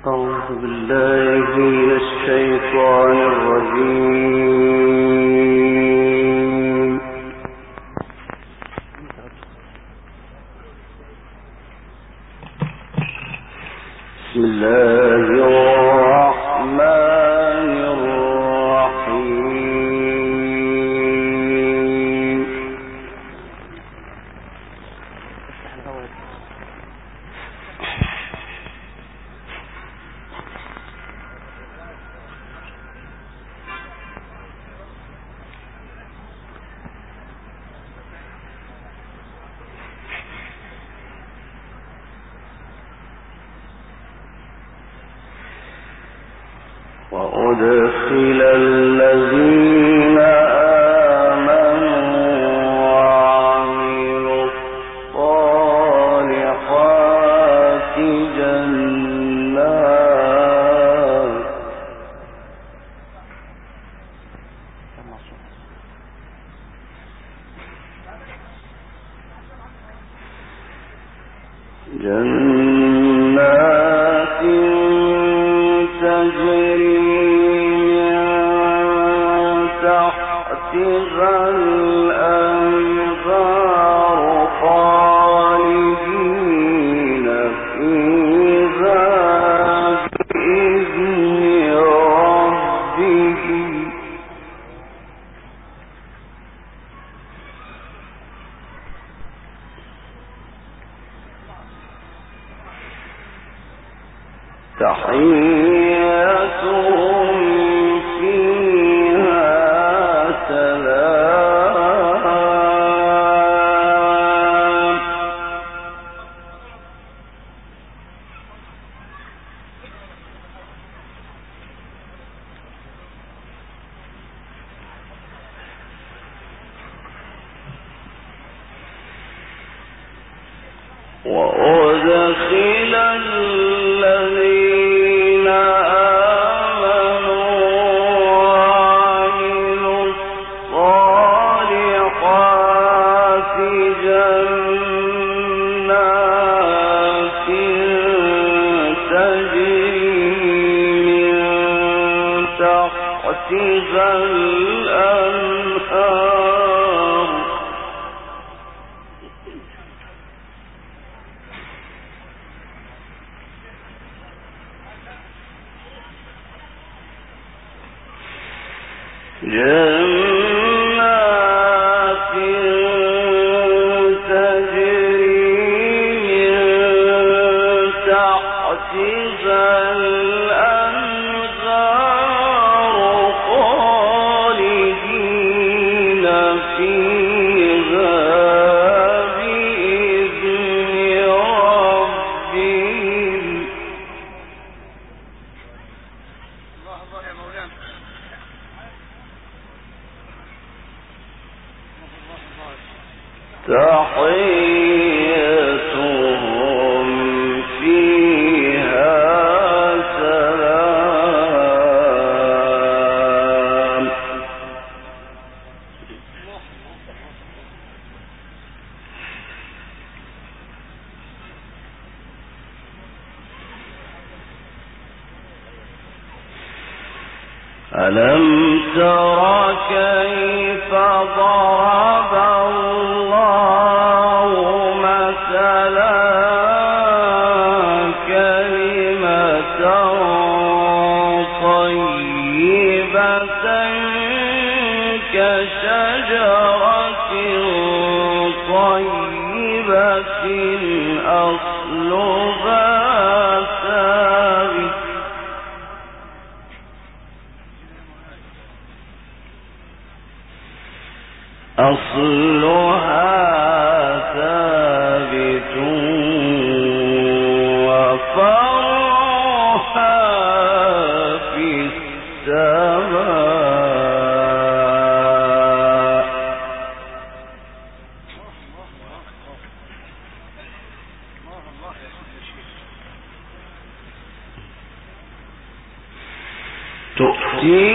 أعوذ بالله من الشيطان الرجيم. بسم الله الرحمن الرحيم. وأدخل الذين آمنوا وعملوا الصالحات جنات تجري تحتها الأنهار خالدين فيها بإذن ربهم تحيتهم فيها سلام وأدخل الذين آمنوا وعملوا الصالحات جنات تجري من تحتها الأنهار جنات تجري من تحتها الأنهار خالدين فيها بإذن ربهم تحيتهم فيها سلام ألم تر كيف ضرب الله مثلا كلمة طيبة كشجرة طيبة أصلها ثابت وفرعها في السماء تؤتي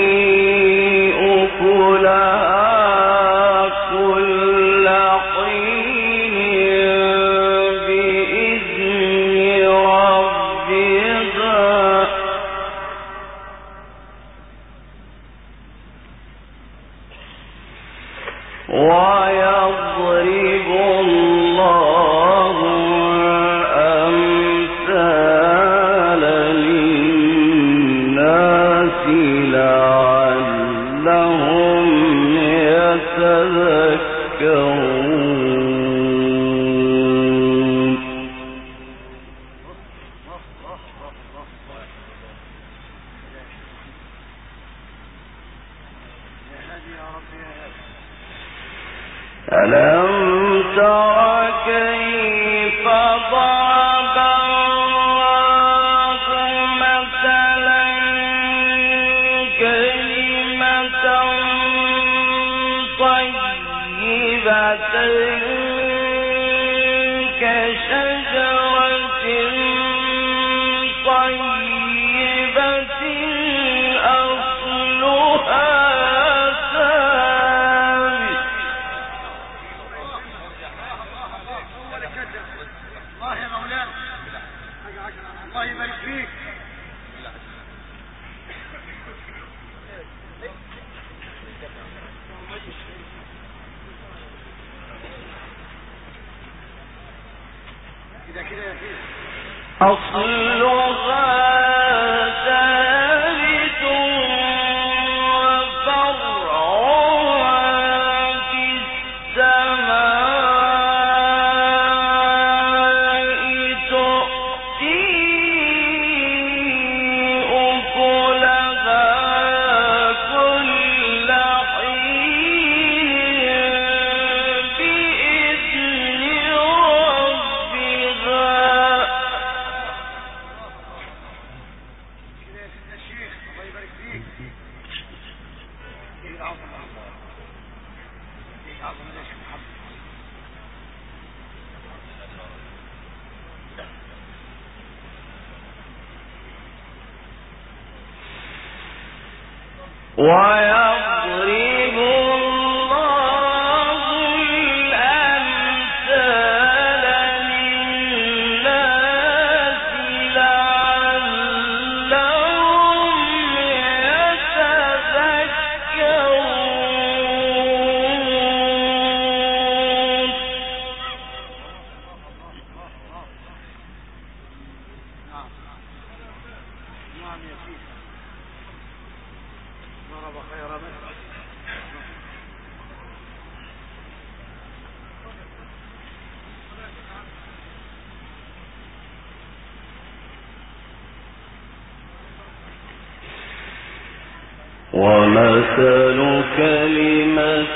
أكلها كل حين بإذن ربها وكيف ضرب الله مثلا كلمة طيبة كشجرة طيبة أصلها ثابت. الله يا مولانا، الله يبارك فيك. كده كده يا سيدي. أصلها ثابت وفرعها في السماء تؤتي أكلها كل حين بإذن ربها. كده يا سيدنا الشيخ، الله يبارك فيك. ايه العظمه الله، ايه العظمه يا شيخ محمد. ويضرب الله الأمثال للناس لعلهم يتذكرون. نعم نعم يا سيدي، ضرب خير مثل. ومثل كلمة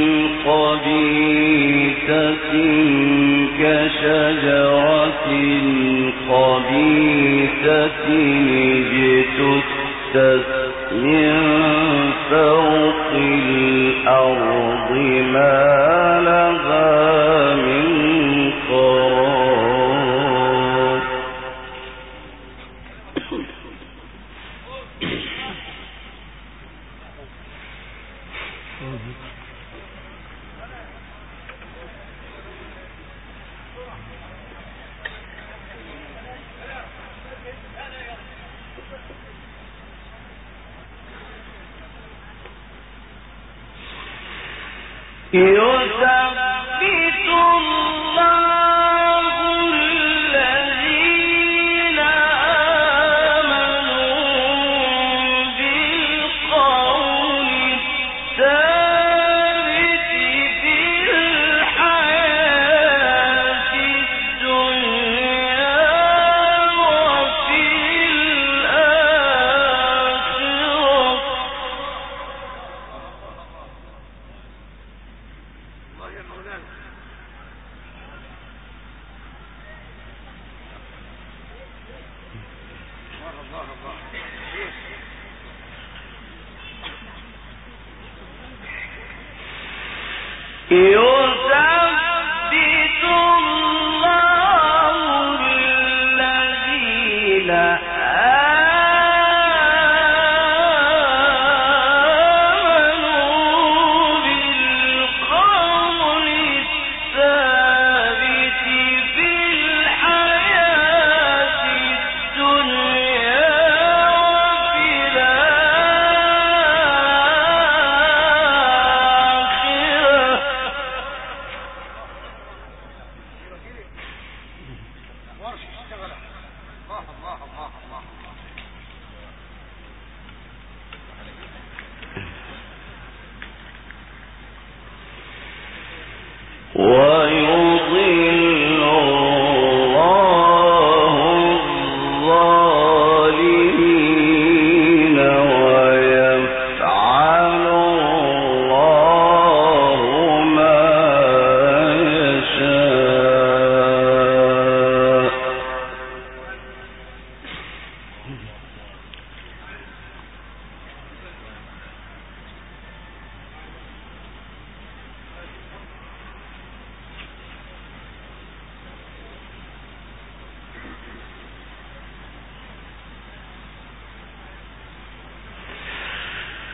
خبيثة كشجرة خبيثة اجتثت من فوق الأرض ما لها من قرار. يثبت الله الذين آمنوا بالقول الثابت في الحياة الدنيا وفي الآخرة. الله يا مولانا. الله الله شيخ. يثبت الله الذين آمنوا بالقول الثابت في الحياة الدنيا وفي الآخرة. ورش اشتغل. الله الله الله الله. ويضل الله الظالمين ويفعل الله ما يشاء.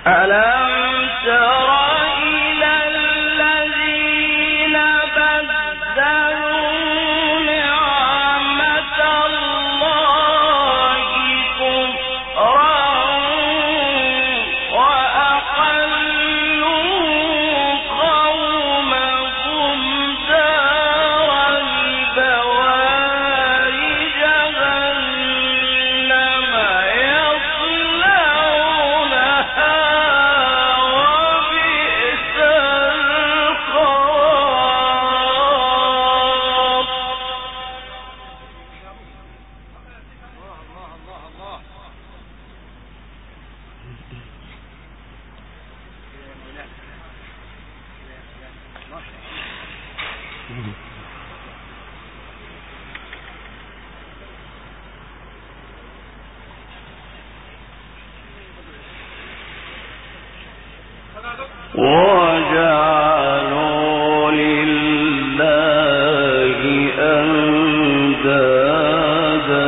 وجعلوا لله أندادا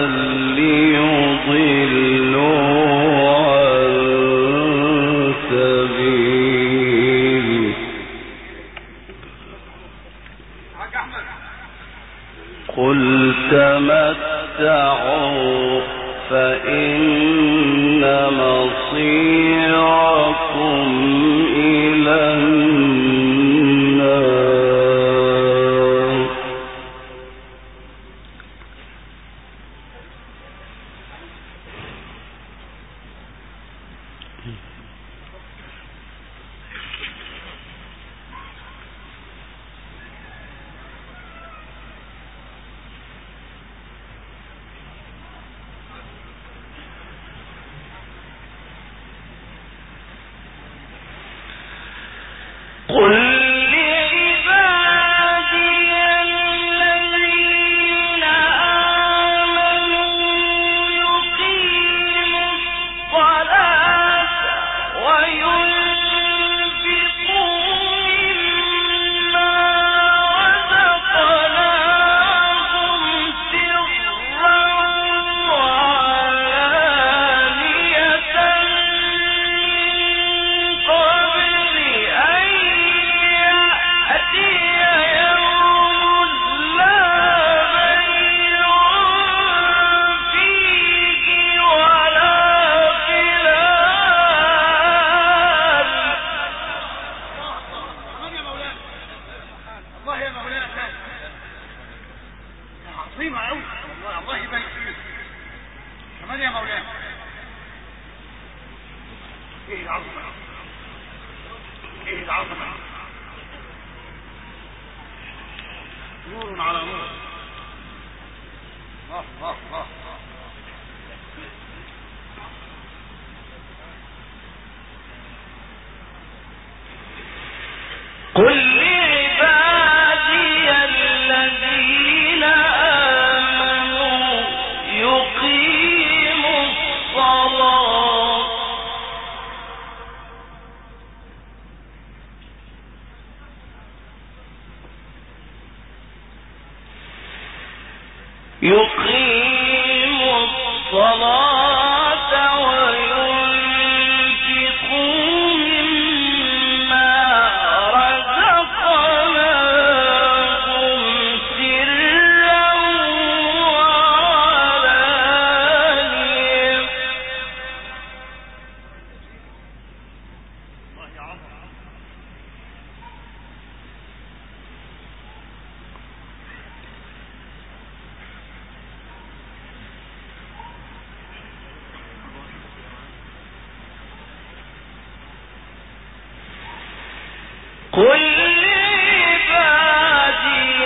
ليضلوا عن سبيله قل تمتعوا فإن مصيركم إلى النار قل نور على نور. الله الله الله. قل لعبادي الذين آمنوا يقيموا الصلاة وينفقوا مما رزقناهم سرا وعلانية قل لعبادي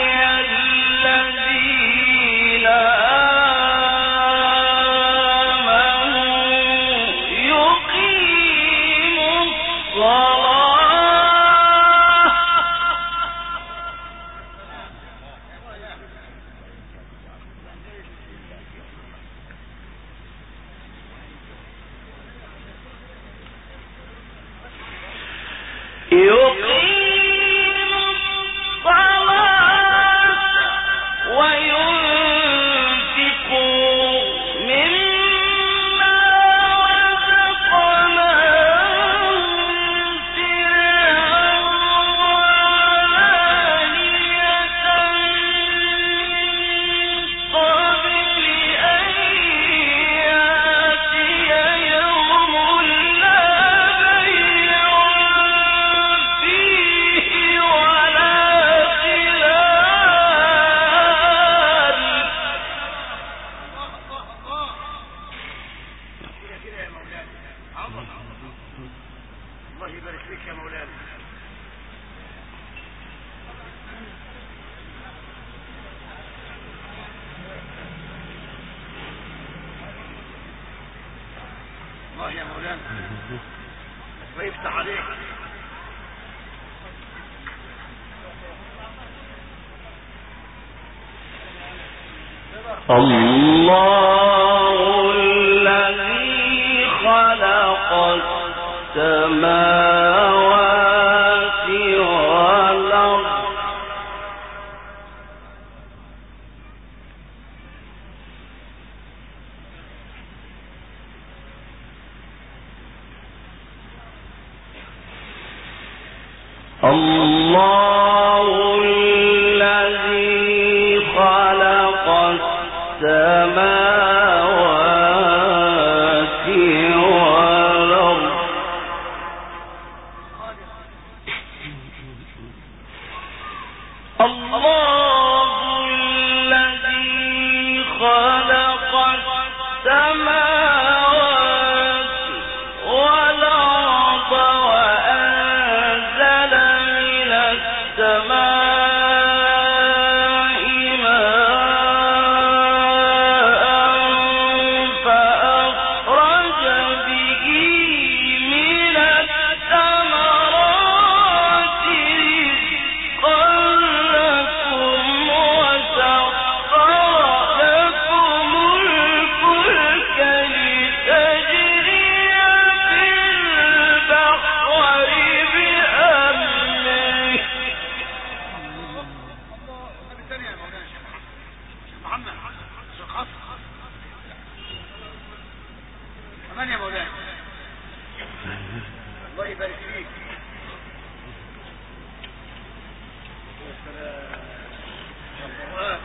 الذين آمنوا يقيموا وينفقوا مما رزقناهم الله يا مولانا ويفتح عليك. الله الذي خلق السماوات والأرض الله الذي خلق السماوات والأرض الله الذي خلق السماوات والأرض وأنزل من السماء ماء فأخرج به من الثمرات رزقا لكم وسخر لكم الفلك لتجري في البحر بأمره الثانية يا مولانا شيخ محمد شيخ حسن كمان يا مولانا الله يبارك فيك. يا سلام يا الله.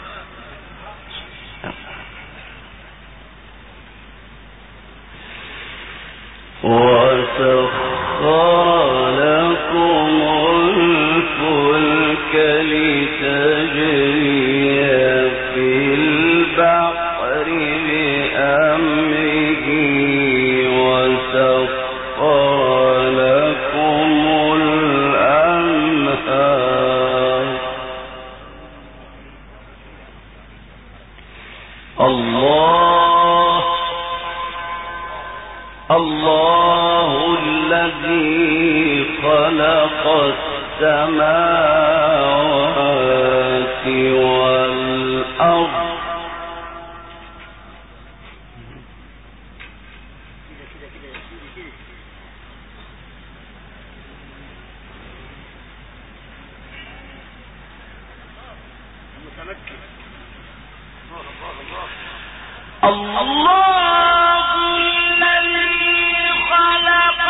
وسخر لكم الفلك لتجري في البحر بأمره وسخر لكم الأنهار الله الذي خلق السماوات والأرض المتمكن. الله الله الذي خلق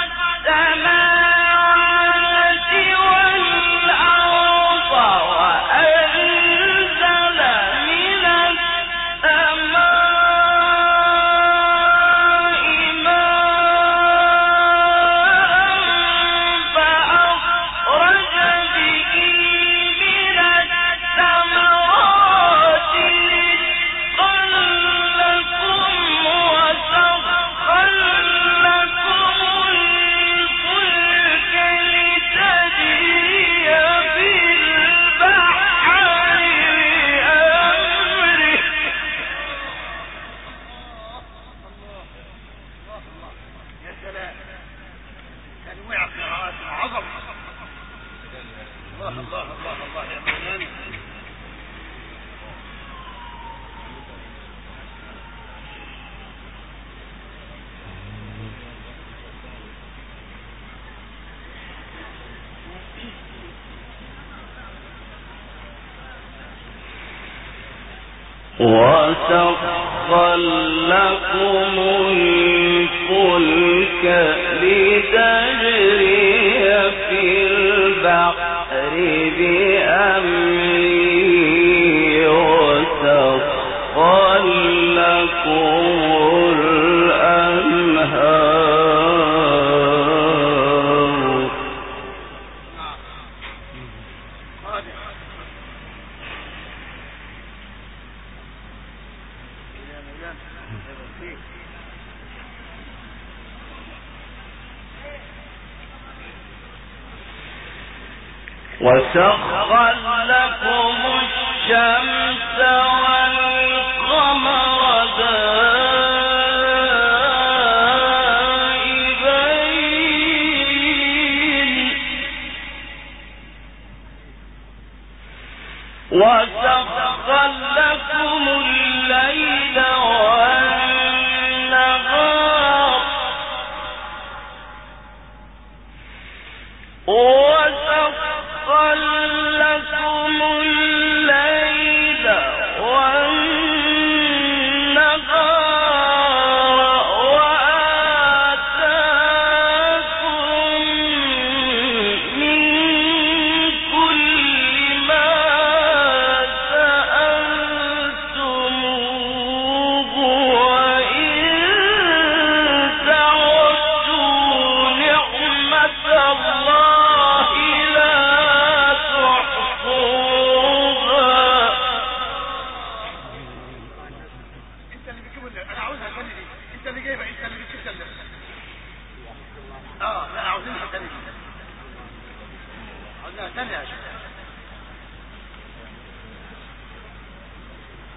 السماوات والأرض وأنزل من السماء ماء فأخرج به من الثمرات رزقا لكم وسخر لكم الفلك لتجري في البحر بأمره يا سلام تنويع قراءات عظمة. الله الله الله الله يا مولانا. وسخر لكم الفلك لتجري في البحر بأمره وسخر لكم الأنهار وسخر لكم الشمس والقمر دائبين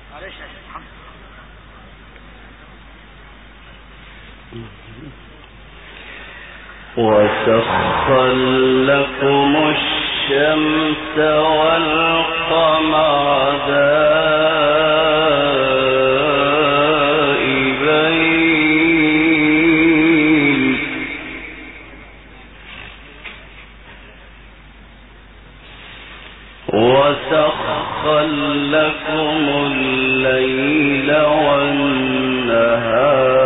معلش يا شيخ محمد. وسخر لكم الشمس والقمر دائبين وسخر لكم الليل والنهار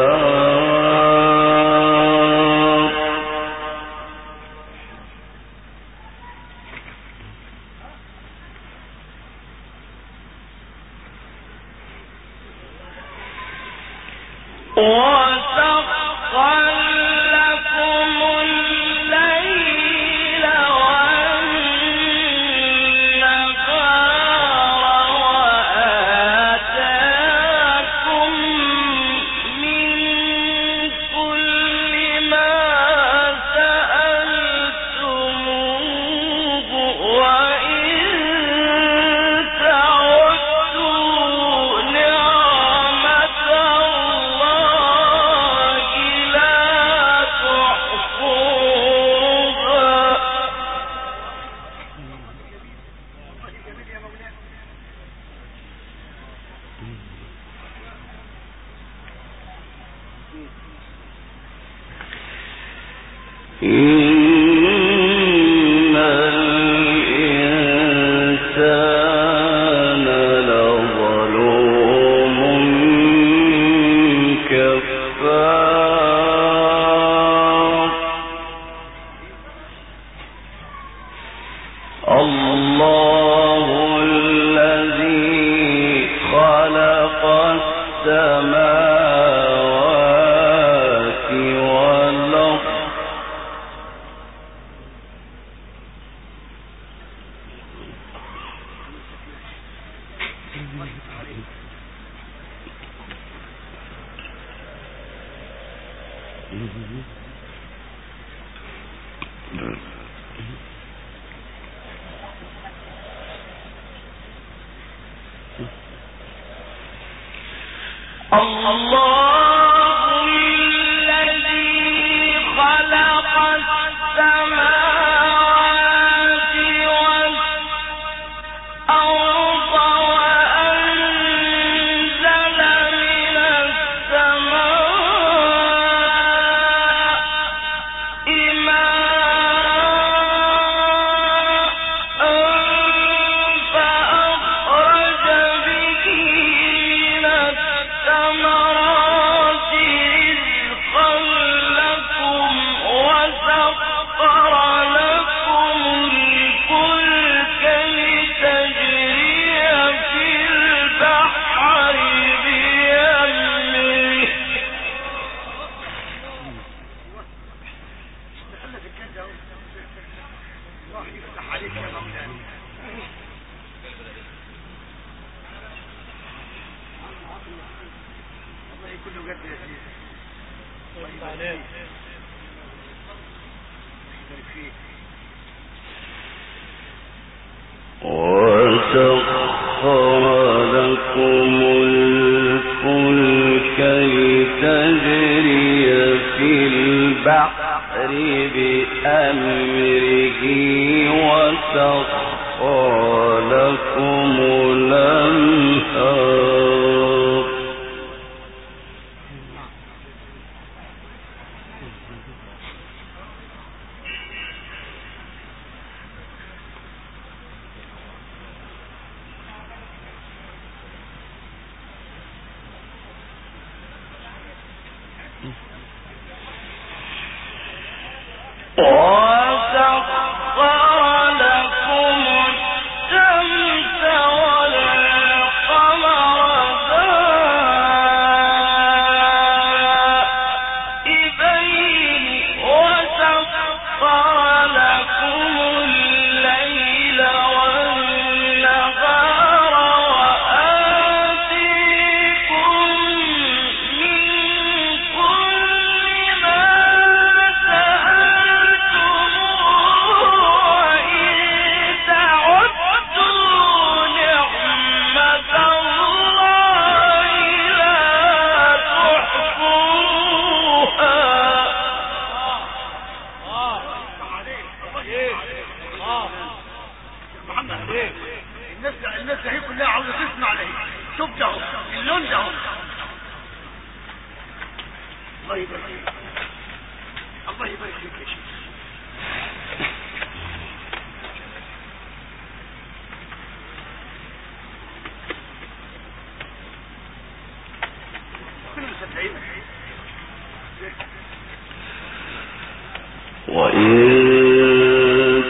عاوز تسمع ليه؟ شوف ده اللون ده. الله يبارك فيك، الله يبارك فيك يا شيخ. وإن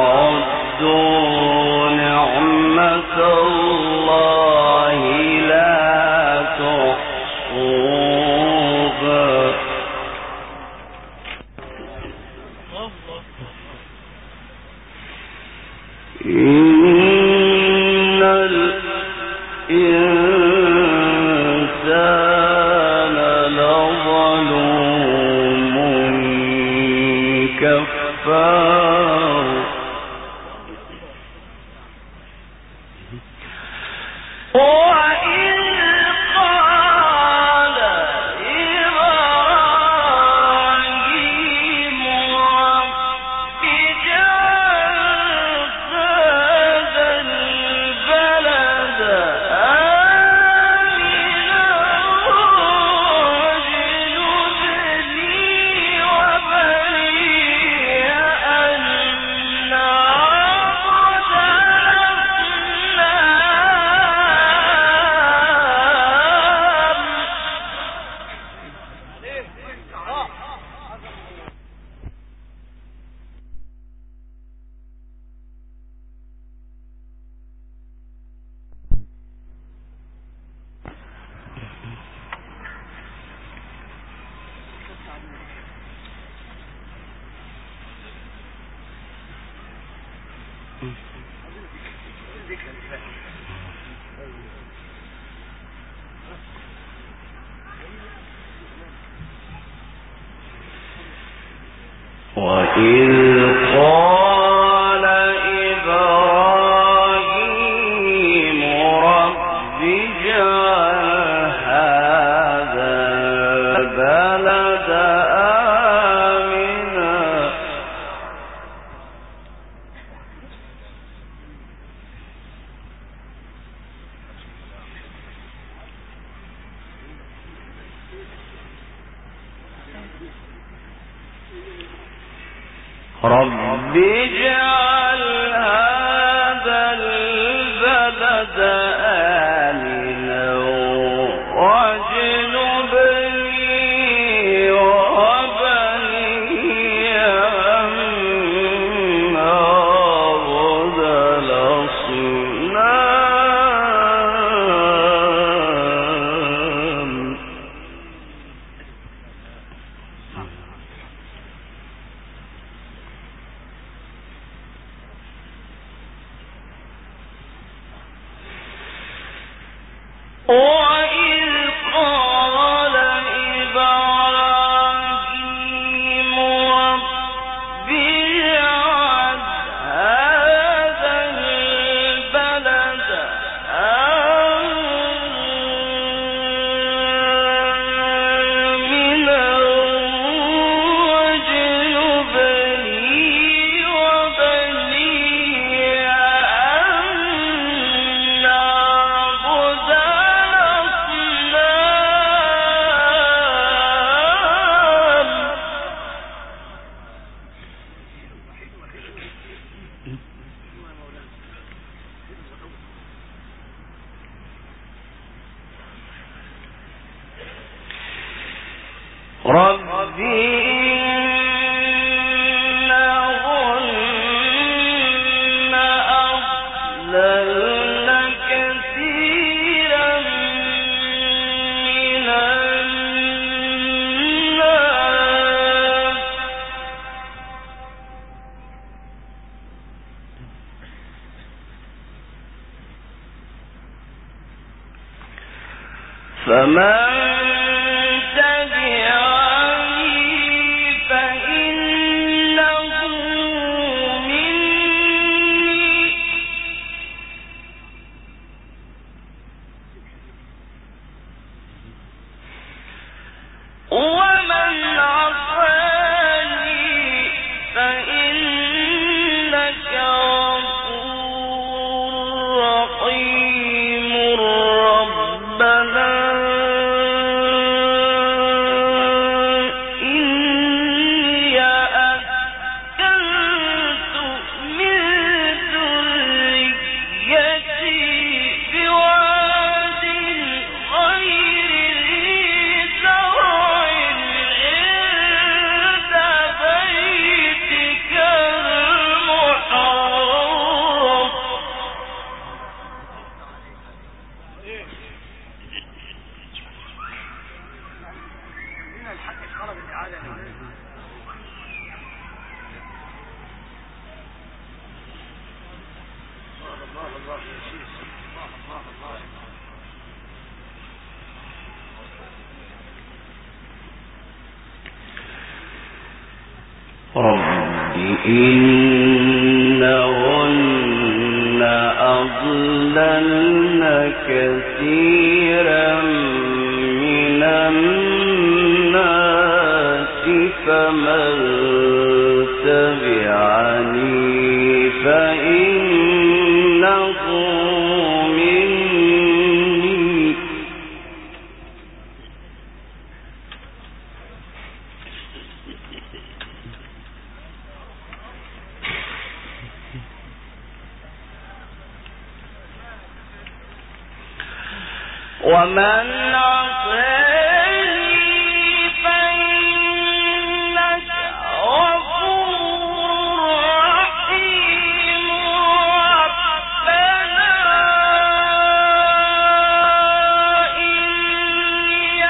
تعدوا نعمة الله لا تحصوها إن الإنسان لظلوم كفار وإذ قال إبراهيم رب اجعل هذا البلد آمنا واجنبني وبني أن نعبد وإذ قال إبراهيم رب اجعل هذا البلد آمنا رب اجعل هذا البلد آمنا واجنبني وبني أن نعبد الأصنام وإذ قال إبراهيم رب اجعل هذا البلد آمنا واجنبني وبني أن نعبد رب إنهن أضللن كثيرا من الناس فمن فإنك غفور رحيم هنا الحق طلب الإعادة. الله يا شيخ، الله. رب إنهن أضللن كثيرا من الناس فمن تبعني فإنه مني ومن عصاني فإنك غفور رحيم ربنا إني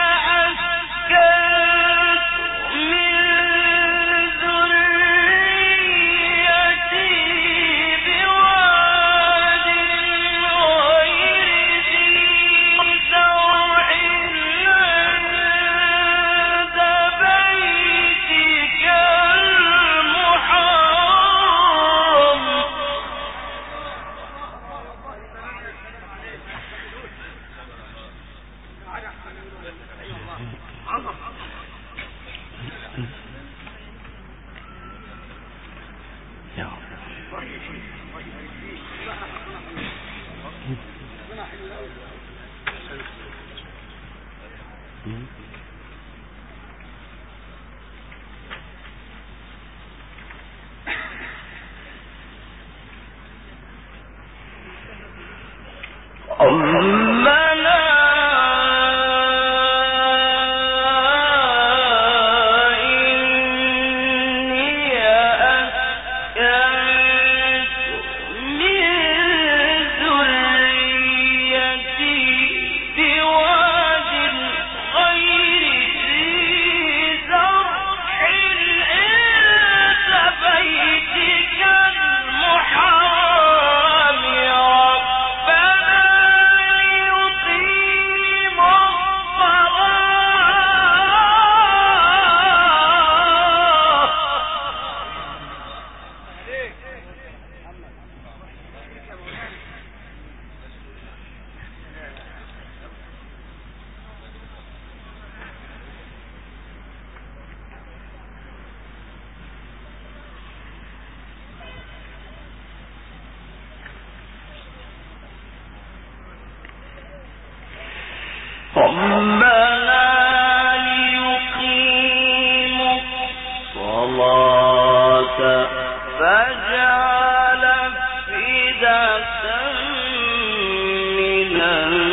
أسكنت من ذريتي بواد غير ذي زرع عند بيتك المحرم ربنا إني أسكنت من ذريتي بواد غير ذي زرع عند بيتك المحرم ربنا ليقيموا ربنا ليقيموا الصلاة فاجعل أفئدة من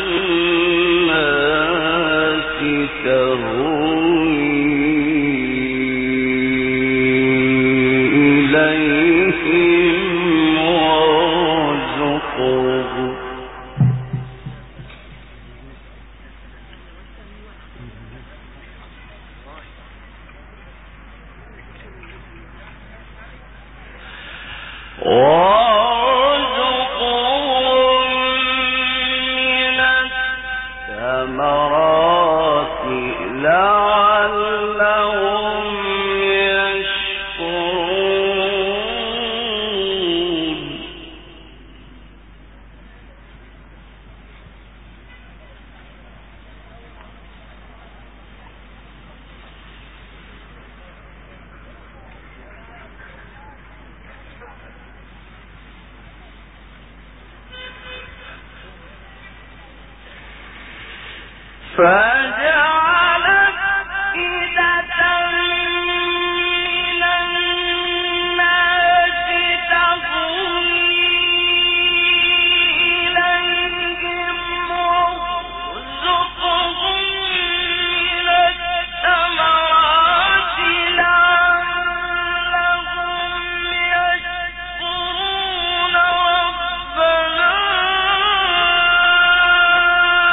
الناس تهوي إليهم وارزقهم من الثمرات لعلهم يشكرون فجعل أفئدة من الناس تهوي إليهم وارزقهم من الثمرات لعلهم يشكرون ربنا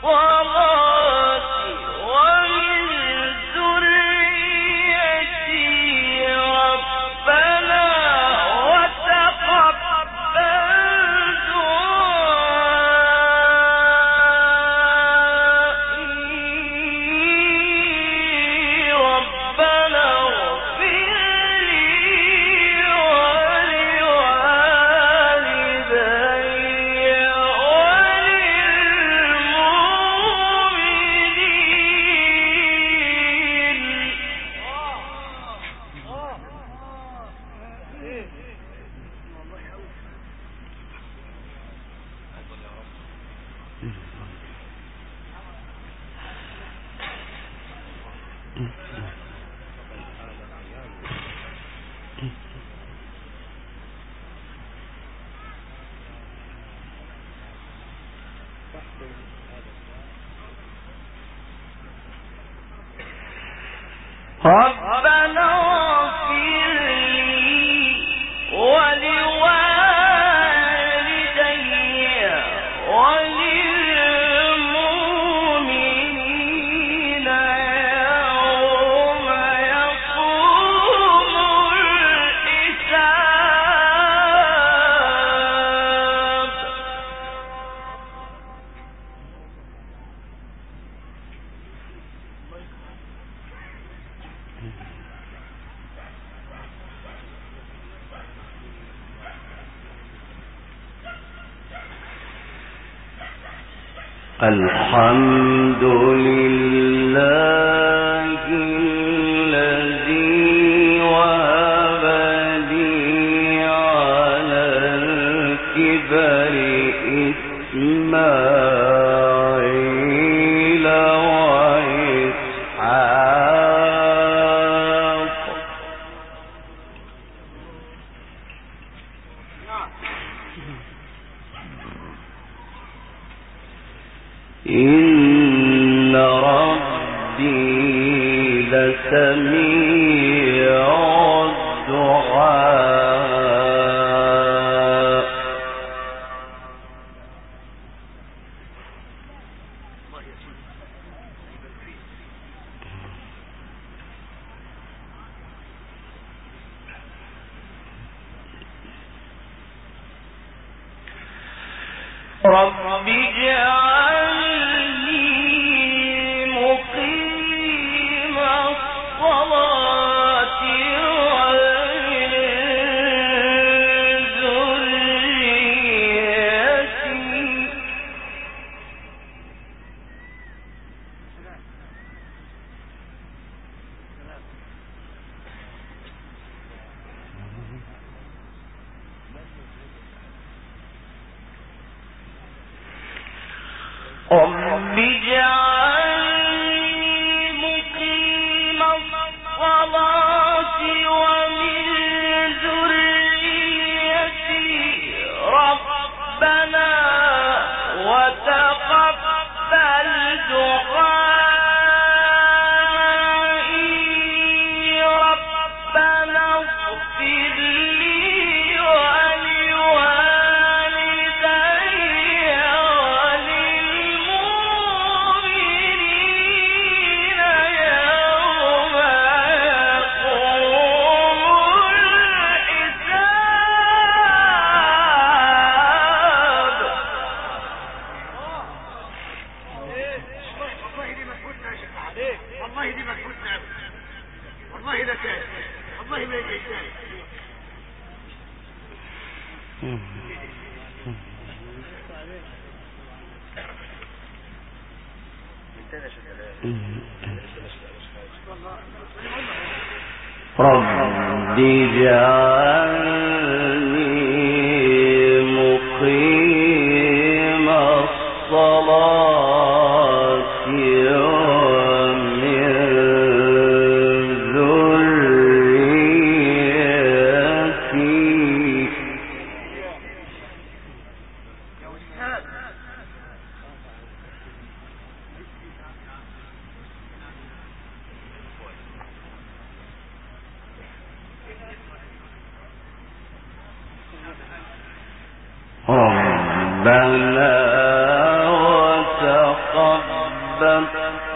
ربنا اغفر لي ولوالدي وللمؤمنين يوم يقوم الحساب. الحمد لله الذي وهب لي على الكبر إسماعيل وإسحاق. إن ربي لسميع الدعاء. رب اجعلني مقيم الصلاة ومن ذريتي. رب اجعلني مقيم الصلاة ومن ذريتي ربنا وتقبل دعائي. ربنا اغفر لي ولوالدي وللمؤمنين يوم يقوم الحساب. والله دي مجهودنا يا شيخ عليك، والله دي مجهودنا، والله ده كان، والله ما يجي تاني. رب اجعلني مقيم الصلاة ومن ذريتي. ربنا وتقبل تقبل